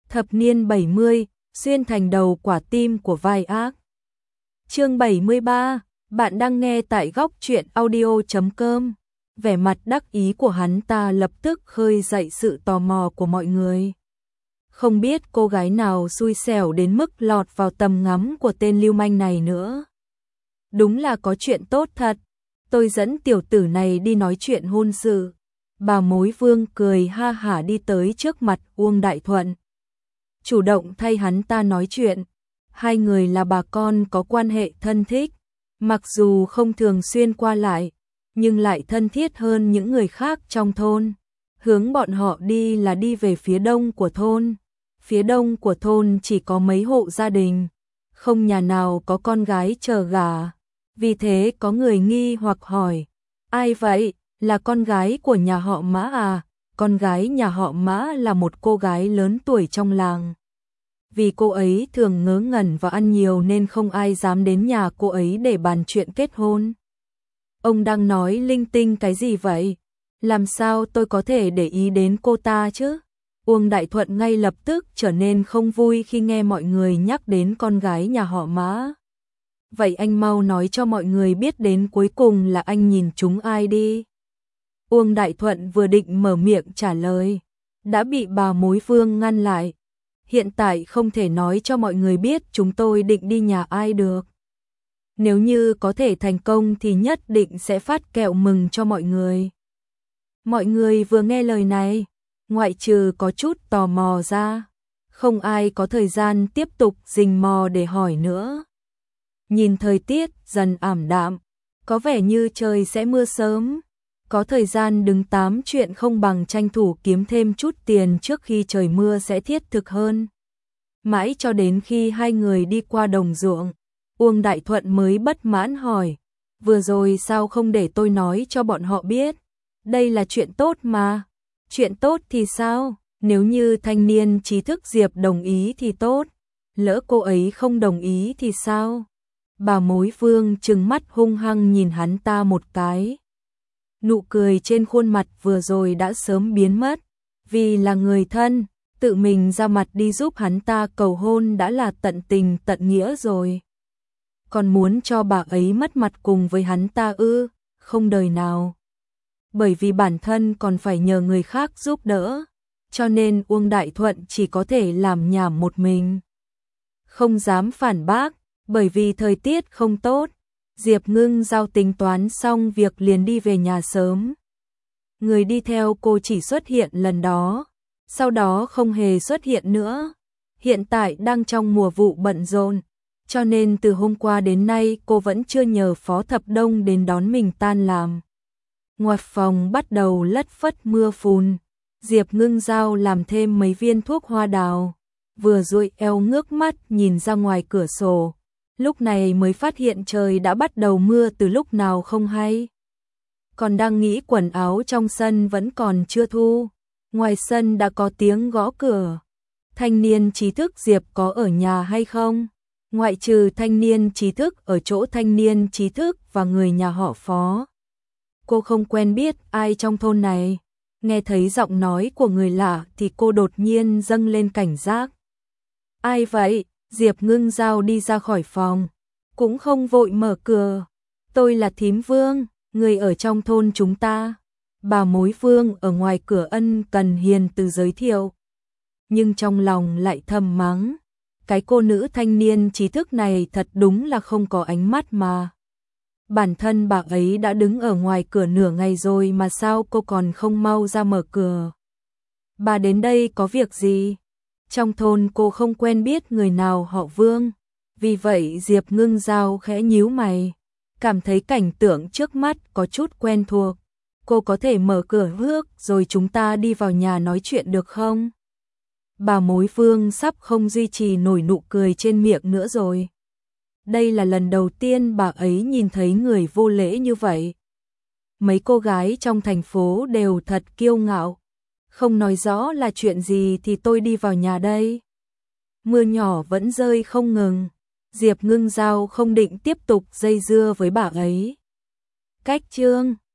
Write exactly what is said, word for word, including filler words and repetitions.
Thập niên bảy mươi, xuyên thành đầu quả tim của vai ác. Chương bảy mươi ba, bạn đang nghe tại góc truyện audio chấm com. Vẻ mặt đắc ý của hắn ta lập tức khơi dậy sự tò mò của mọi người. Không biết cô gái nào xui xẻo đến mức lọt vào tầm ngắm của tên lưu manh này nữa. Đúng là có chuyện tốt thật. Tôi dẫn tiểu tử này đi nói chuyện hôn sự. Bà mối Vương cười ha hả đi tới trước mặt Uông Đại Thuận, chủ động thay hắn ta nói chuyện. Hai người là bà con có quan hệ thân thích, mặc dù không thường xuyên qua lại, nhưng lại thân thiết hơn những người khác trong thôn. Hướng bọn họ đi là đi về phía đông của thôn. Phía đông của thôn chỉ có mấy hộ gia đình, không nhà nào có con gái chờ gả. Vì thế có người nghi hoặc hỏi, ai vậy, là con gái của nhà họ Mã à? Con gái nhà họ Mã là một cô gái lớn tuổi trong làng. Vì cô ấy thường ngớ ngẩn và ăn nhiều nên không ai dám đến nhà cô ấy để bàn chuyện kết hôn. Ông đang nói linh tinh cái gì vậy? Làm sao tôi có thể để ý đến cô ta chứ? Uông Đại Thuận ngay lập tức trở nên không vui khi nghe mọi người nhắc đến con gái nhà họ Mã. Vậy anh mau nói cho mọi người biết đến cuối cùng là anh nhìn chúng ai đi. Uông Đại Thuận vừa định mở miệng trả lời, đã bị bà mối Vương ngăn lại. Hiện tại không thể nói cho mọi người biết chúng tôi định đi nhà ai được. Nếu như có thể thành công thì nhất định sẽ phát kẹo mừng cho mọi người. Mọi người vừa nghe lời này, ngoại trừ có chút tò mò ra, không ai có thời gian tiếp tục rình mò để hỏi nữa. Nhìn thời tiết dần ảm đạm, có vẻ như trời sẽ mưa sớm. Có thời gian đứng tám chuyện không bằng tranh thủ kiếm thêm chút tiền trước khi trời mưa sẽ thiết thực hơn. Mãi cho đến khi hai người đi qua đồng ruộng, Uông Đại Thuận mới bất mãn hỏi, vừa rồi sao không để tôi nói cho bọn họ biết? Đây là chuyện tốt mà. Chuyện tốt thì sao? Nếu như thanh niên trí thức Diệp đồng ý thì tốt. Lỡ cô ấy không đồng ý thì sao? Bà mối Vương trừng mắt hung hăng nhìn hắn ta một cái. Nụ cười trên khuôn mặt vừa rồi đã sớm biến mất. Vì là người thân, tự mình ra mặt đi giúp hắn ta cầu hôn đã là tận tình tận nghĩa rồi. Còn muốn cho bà ấy mất mặt cùng với hắn ta ư? Không đời nào. Bởi vì bản thân còn phải nhờ người khác giúp đỡ, cho nên Uông Đại Thuận chỉ có thể làm nhảm một mình. Không dám phản bác, bởi vì thời tiết không tốt. Diệp Ngưng Giao tính toán xong việc liền đi về nhà sớm. Người đi theo cô chỉ xuất hiện lần đó, sau đó không hề xuất hiện nữa. Hiện tại đang trong mùa vụ bận rộn, cho nên từ hôm qua đến nay cô vẫn chưa nhờ Phó Thập Đông đến đón mình tan làm. Ngoài phòng bắt đầu lất phất mưa phùn, Diệp Ngưng Giao làm thêm mấy viên thuốc hoa đào, vừa duỗi eo ngước mắt nhìn ra ngoài cửa sổ. Lúc này mới phát hiện trời đã bắt đầu mưa từ lúc nào không hay. Còn đang nghĩ quần áo trong sân vẫn còn chưa thu, ngoài sân đã có tiếng gõ cửa. Thanh niên trí thức Diệp có ở nhà hay không? Ngoại trừ thanh niên trí thức ở chỗ thanh niên trí thức và người nhà họ Phó, cô không quen biết ai trong thôn này. Nghe thấy giọng nói của người lạ thì cô đột nhiên dâng lên cảnh giác. Ai vậy? Diệp Ngưng Giao đi ra khỏi phòng, cũng không vội mở cửa. Tôi là Thím Vương, người ở trong thôn chúng ta. Bà mối Vương ở ngoài cửa ân cần hiền từ giới thiệu. Nhưng trong lòng lại thầm mắng, cái cô nữ thanh niên trí thức này thật đúng là không có ánh mắt mà. Bản thân bà ấy đã đứng ở ngoài cửa nửa ngày rồi mà sao cô còn không mau ra mở cửa? Bà đến đây có việc gì? Trong thôn cô không quen biết người nào họ Vương, vì vậy Diệp Ngưng Giao khẽ nhíu mày, cảm thấy cảnh tượng trước mắt có chút quen thuộc. Cô có thể mở cửa bước rồi chúng ta đi vào nhà nói chuyện được không? Bà mối Vương sắp không duy trì nổi nụ cười trên miệng nữa rồi. Đây là lần đầu tiên bà ấy nhìn thấy người vô lễ như vậy. Mấy cô gái trong thành phố đều thật kiêu ngạo. Không nói rõ là chuyện gì thì tôi đi vào nhà đây. Mưa nhỏ vẫn rơi không ngừng. Diệp Ngưng Giao không định tiếp tục dây dưa với bà ấy. Cách chương